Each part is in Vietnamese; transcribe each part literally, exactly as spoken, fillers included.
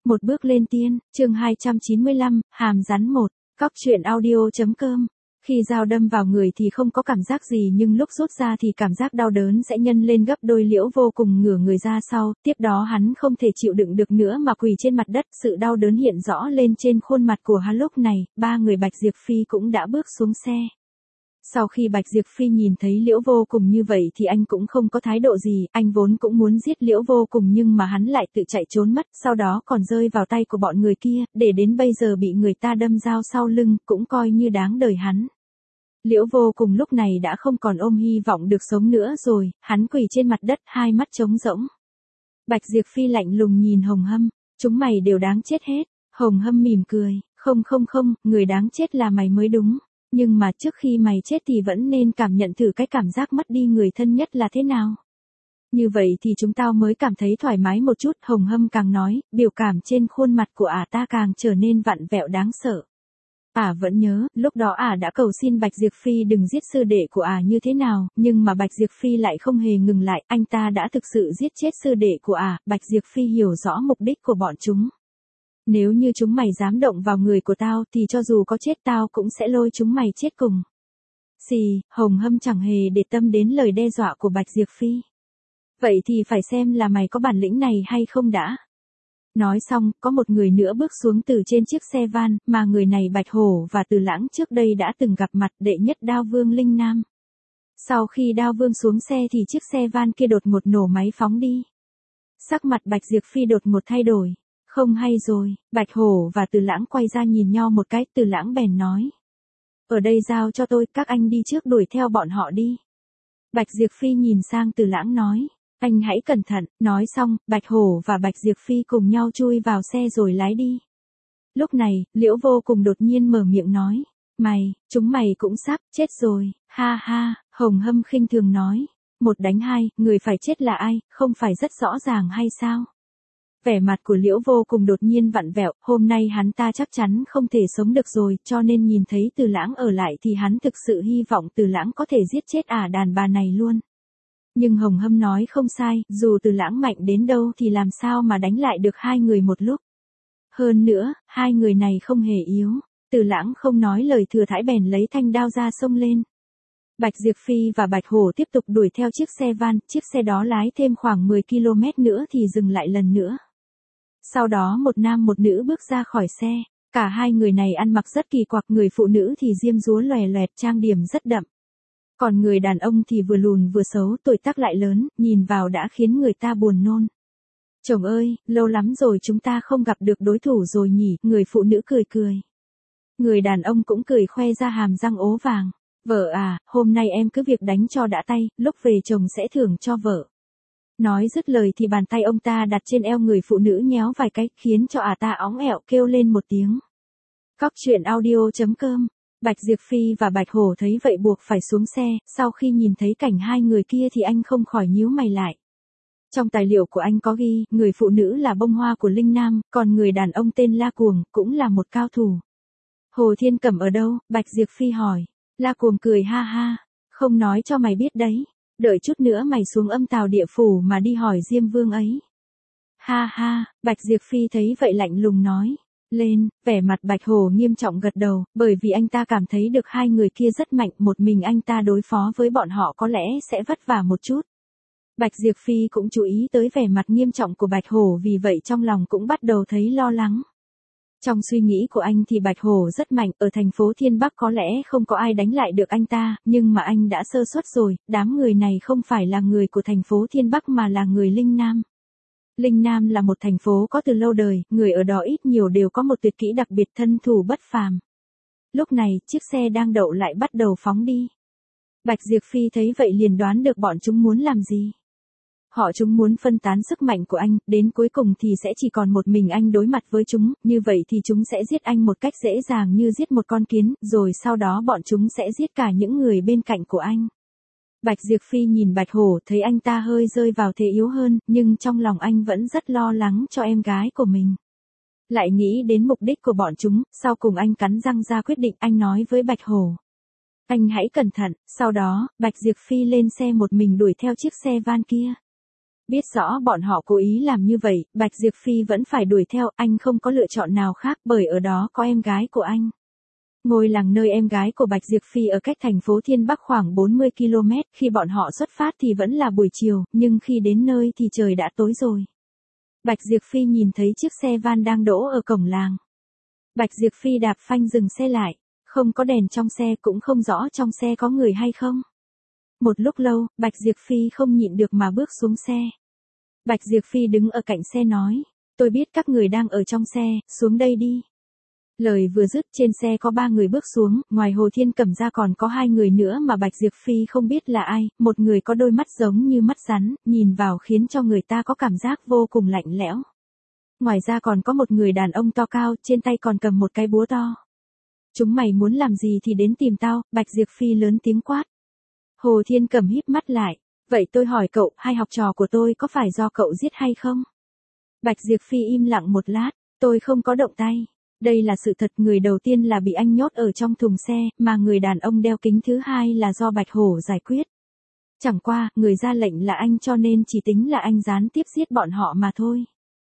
Một bước lên tiên, chương hai trăm chín mươi lăm, hàm rắn một, cóc truyện audio.com. Khi dao đâm vào người thì không có cảm giác gì nhưng lúc rút ra thì cảm giác đau đớn sẽ nhân lên gấp đôi. Liễu Vô Cùng ngửa người ra sau, tiếp đó hắn không thể chịu đựng được nữa mà quỳ trên mặt đất, sự đau đớn hiện rõ lên trên khuôn mặt của hắn. Lúc này, ba người Bạch Diệp Phi cũng đã bước xuống xe. Sau khi Bạch Diệp Phi nhìn thấy Liễu Vô Cùng như vậy thì anh cũng không có thái độ gì, anh vốn cũng muốn giết Liễu Vô Cùng nhưng mà hắn lại tự chạy trốn mất, sau đó còn rơi vào tay của bọn người kia, để đến bây giờ bị người ta đâm dao sau lưng, cũng coi như đáng đời hắn. Liễu Vô Cùng lúc này đã không còn ôm hy vọng được sống nữa rồi, hắn quỳ trên mặt đất, hai mắt trống rỗng. Bạch Diệp Phi lạnh lùng nhìn Hồng Hâm, chúng mày đều đáng chết hết. Hồng Hâm mỉm cười, không không không, người đáng chết là mày mới đúng. Nhưng mà trước khi mày chết thì vẫn nên cảm nhận thử cái cảm giác mất đi người thân nhất là thế nào. Như vậy thì chúng tao mới cảm thấy thoải mái một chút. Hồng Hâm càng nói, biểu cảm trên khuôn mặt của ả ta càng trở nên vặn vẹo đáng sợ. Ả vẫn nhớ, lúc đó ả đã cầu xin Bạch Diệp Phi đừng giết sư đệ của ả như thế nào, nhưng mà Bạch Diệp Phi lại không hề ngừng lại, anh ta đã thực sự giết chết sư đệ của ả. Bạch Diệp Phi hiểu rõ mục đích của bọn chúng. Nếu như chúng mày dám động vào người của tao thì cho dù có chết tao cũng sẽ lôi chúng mày chết cùng. Xì, Hồng Hâm chẳng hề để tâm đến lời đe dọa của Bạch Diệp Phi. Vậy thì phải xem là mày có bản lĩnh này hay không đã. Nói xong, có một người nữa bước xuống từ trên chiếc xe van, mà người này Bạch Hổ và Từ Lãng trước đây đã từng gặp mặt, đệ nhất Đao Vương Linh Nam. Sau khi Đao Vương xuống xe thì chiếc xe van kia đột ngột nổ máy phóng đi. Sắc mặt Bạch Diệp Phi đột ngột thay đổi. Không hay rồi, Bạch Hổ và Từ Lãng quay ra nhìn nhau một cái, Từ Lãng bèn nói. Ở đây giao cho tôi, các anh đi trước đuổi theo bọn họ đi. Bạch Diệp Phi nhìn sang Từ Lãng nói, anh hãy cẩn thận. Nói xong, Bạch Hổ và Bạch Diệp Phi cùng nhau chui vào xe rồi lái đi. Lúc này, Liễu Vô Cùng đột nhiên mở miệng nói, mày, chúng mày cũng sắp chết rồi, ha ha. Hồng Hâm khinh thường nói, một đánh hai, người phải chết là ai, không phải rất rõ ràng hay sao? Vẻ mặt của Liễu Vô Cùng đột nhiên vặn vẹo, hôm nay hắn ta chắc chắn không thể sống được rồi, cho nên nhìn thấy Từ Lãng ở lại thì hắn thực sự hy vọng Từ Lãng có thể giết chết ả đàn bà này luôn. Nhưng Hồng Hâm nói không sai, dù Từ Lãng mạnh đến đâu thì làm sao mà đánh lại được hai người một lúc. Hơn nữa, hai người này không hề yếu. Từ Lãng không nói lời thừa thãi bèn lấy thanh đao ra xông lên. Bạch Diệp Phi và Bạch Hổ tiếp tục đuổi theo chiếc xe van, chiếc xe đó lái thêm khoảng mười ki lô mét nữa thì dừng lại lần nữa. Sau đó một nam một nữ bước ra khỏi xe, cả hai người này ăn mặc rất kỳ quặc, người phụ nữ thì diêm dúa lòe loẹt, trang điểm rất đậm. Còn người đàn ông thì vừa lùn vừa xấu, tuổi tác lại lớn, nhìn vào đã khiến người ta buồn nôn. Chồng ơi, lâu lắm rồi chúng ta không gặp được đối thủ rồi nhỉ, người phụ nữ cười cười. Người đàn ông cũng cười khoe ra hàm răng ố vàng. Vợ à, hôm nay em cứ việc đánh cho đã tay, lúc về chồng sẽ thưởng cho vợ. Nói dứt lời thì bàn tay ông ta đặt trên eo người phụ nữ nhéo vài cái, khiến cho ả ta óng ẹo kêu lên một tiếng. Cóc truyện audio.com. Bạch Diệp Phi và Bạch Hổ thấy vậy buộc phải xuống xe, sau khi nhìn thấy cảnh hai người kia thì anh không khỏi nhíu mày lại. Trong tài liệu của anh có ghi, người phụ nữ là bông hoa của Linh Nam, còn người đàn ông tên La Cuồng, cũng là một cao thủ. Hồ Thiên Cẩm ở đâu? Bạch Diệp Phi hỏi. La Cuồng cười ha ha, không nói cho mày biết đấy. Đợi chút nữa mày xuống Âm Tào Địa Phủ mà đi hỏi Diêm Vương ấy. Ha ha, Bạch Diệp Phi thấy vậy lạnh lùng nói. Lên, vẻ mặt Bạch Hổ nghiêm trọng gật đầu, bởi vì anh ta cảm thấy được hai người kia rất mạnh, một mình anh ta đối phó với bọn họ có lẽ sẽ vất vả một chút. Bạch Diệp Phi cũng chú ý tới vẻ mặt nghiêm trọng của Bạch Hổ, vì vậy trong lòng cũng bắt đầu thấy lo lắng. Trong suy nghĩ của anh thì Bạch Hổ rất mạnh, ở thành phố Thiên Bắc có lẽ không có ai đánh lại được anh ta, nhưng mà anh đã sơ suất rồi, đám người này không phải là người của thành phố Thiên Bắc mà là người Linh Nam. Linh Nam là một thành phố có từ lâu đời, người ở đó ít nhiều đều có một tuyệt kỹ đặc biệt, thân thủ bất phàm. Lúc này, chiếc xe đang đậu lại bắt đầu phóng đi. Bạch Diệp Phi thấy vậy liền đoán được bọn chúng muốn làm gì. Họ chúng muốn phân tán sức mạnh của anh, đến cuối cùng thì sẽ chỉ còn một mình anh đối mặt với chúng, như vậy thì chúng sẽ giết anh một cách dễ dàng như giết một con kiến, rồi sau đó bọn chúng sẽ giết cả những người bên cạnh của anh. Bạch Diệp Phi nhìn Bạch Hổ, thấy anh ta hơi rơi vào thế yếu hơn, nhưng trong lòng anh vẫn rất lo lắng cho em gái của mình. Lại nghĩ đến mục đích của bọn chúng, sau cùng anh cắn răng ra quyết định, anh nói với Bạch Hổ. Anh hãy cẩn thận. Sau đó, Bạch Diệp Phi lên xe một mình đuổi theo chiếc xe van kia. Biết rõ bọn họ cố ý làm như vậy, Bạch Diệp Phi vẫn phải đuổi theo, anh không có lựa chọn nào khác bởi ở đó có em gái của anh. Ngôi làng nơi em gái của Bạch Diệp Phi ở cách thành phố Thiên Bắc khoảng bốn mươi ki lô mét, khi bọn họ xuất phát thì vẫn là buổi chiều, nhưng khi đến nơi thì trời đã tối rồi. Bạch Diệp Phi nhìn thấy chiếc xe van đang đỗ ở cổng làng. Bạch Diệp Phi đạp phanh dừng xe lại, không có đèn trong xe cũng không rõ trong xe có người hay không. Một lúc lâu, Bạch Diệp Phi không nhịn được mà bước xuống xe. Bạch Diệp Phi đứng ở cạnh xe nói, tôi biết các người đang ở trong xe, xuống đây đi. Lời vừa dứt trên xe có ba người bước xuống, ngoài Hồ Thiên Cẩm ra còn có hai người nữa mà Bạch Diệp Phi không biết là ai, một người có đôi mắt giống như mắt rắn, nhìn vào khiến cho người ta có cảm giác vô cùng lạnh lẽo. Ngoài ra còn có một người đàn ông to cao, trên tay còn cầm một cái búa to. Chúng mày muốn làm gì thì đến tìm tao, Bạch Diệp Phi lớn tiếng quát. Hồ Thiên Cẩm híp mắt lại, vậy tôi hỏi cậu, hai học trò của tôi có phải do cậu giết hay không? Bạch Diệp Phi im lặng một lát, tôi không có động tay. Đây là sự thật, người đầu tiên là bị anh nhốt ở trong thùng xe, mà người đàn ông đeo kính thứ hai là do Bạch Hổ giải quyết. Chẳng qua, người ra lệnh là anh cho nên chỉ tính là anh gián tiếp giết bọn họ mà thôi.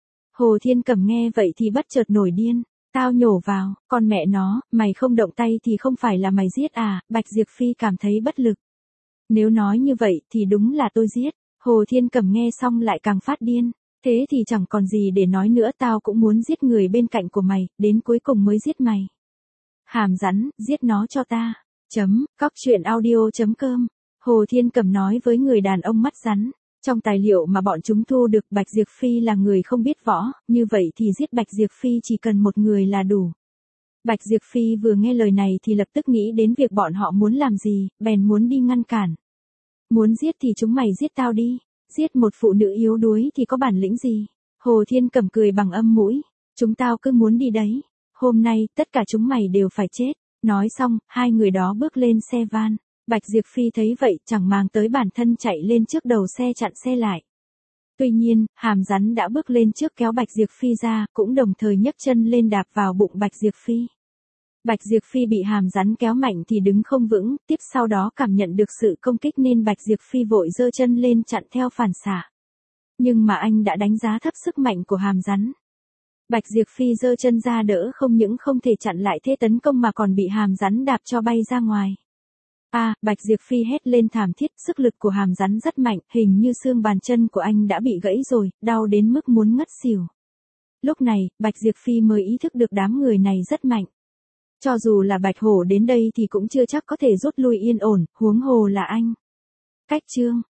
Hồ Thiên Cẩm nghe vậy thì bất chợt nổi điên, tao nhổ vào, con mẹ nó, mày không động tay thì không phải là mày giết à, Bạch Diệp Phi cảm thấy bất lực. Nếu nói như vậy thì đúng là tôi giết, Hồ Thiên Cẩm nghe xong lại càng phát điên. Thế thì chẳng còn gì để nói nữa, tao cũng muốn giết người bên cạnh của mày, đến cuối cùng mới giết mày. Hàm rắn, giết nó cho ta. Chấm, cóc truyện audio chấm com. Hồ Thiên Cẩm nói với người đàn ông mắt rắn. Trong tài liệu mà bọn chúng thu được, Bạch Diệp Phi là người không biết võ, như vậy thì giết Bạch Diệp Phi chỉ cần một người là đủ. Bạch Diệp Phi vừa nghe lời này thì lập tức nghĩ đến việc bọn họ muốn làm gì, bèn muốn đi ngăn cản. Muốn giết thì chúng mày giết tao đi. Giết một phụ nữ yếu đuối thì có bản lĩnh gì? Hồ Thiên Cẩm cười bằng âm mũi. Chúng tao cứ muốn đi đấy. Hôm nay, tất cả chúng mày đều phải chết. Nói xong, hai người đó bước lên xe van. Bạch Diệp Phi thấy vậy, chẳng màng tới bản thân chạy lên trước đầu xe chặn xe lại. Tuy nhiên, Hàm Rắn đã bước lên trước kéo Bạch Diệp Phi ra, cũng đồng thời nhấc chân lên đạp vào bụng Bạch Diệp Phi. Bạch Diệp Phi bị Hàm Rắn kéo mạnh thì đứng không vững, tiếp sau đó cảm nhận được sự công kích nên Bạch Diệp Phi vội giơ chân lên chặn theo phản xạ. Nhưng mà anh đã đánh giá thấp sức mạnh của Hàm Rắn. Bạch Diệp Phi giơ chân ra đỡ không những không thể chặn lại thế tấn công mà còn bị Hàm Rắn đạp cho bay ra ngoài. A, à, Bạch Diệp Phi hét lên thảm thiết, sức lực của Hàm Rắn rất mạnh, hình như xương bàn chân của anh đã bị gãy rồi, đau đến mức muốn ngất xỉu. Lúc này, Bạch Diệp Phi mới ý thức được đám người này rất mạnh. Cho dù là Bạch Hổ đến đây thì cũng chưa chắc có thể rút lui yên ổn, huống hồ là anh. Cách chương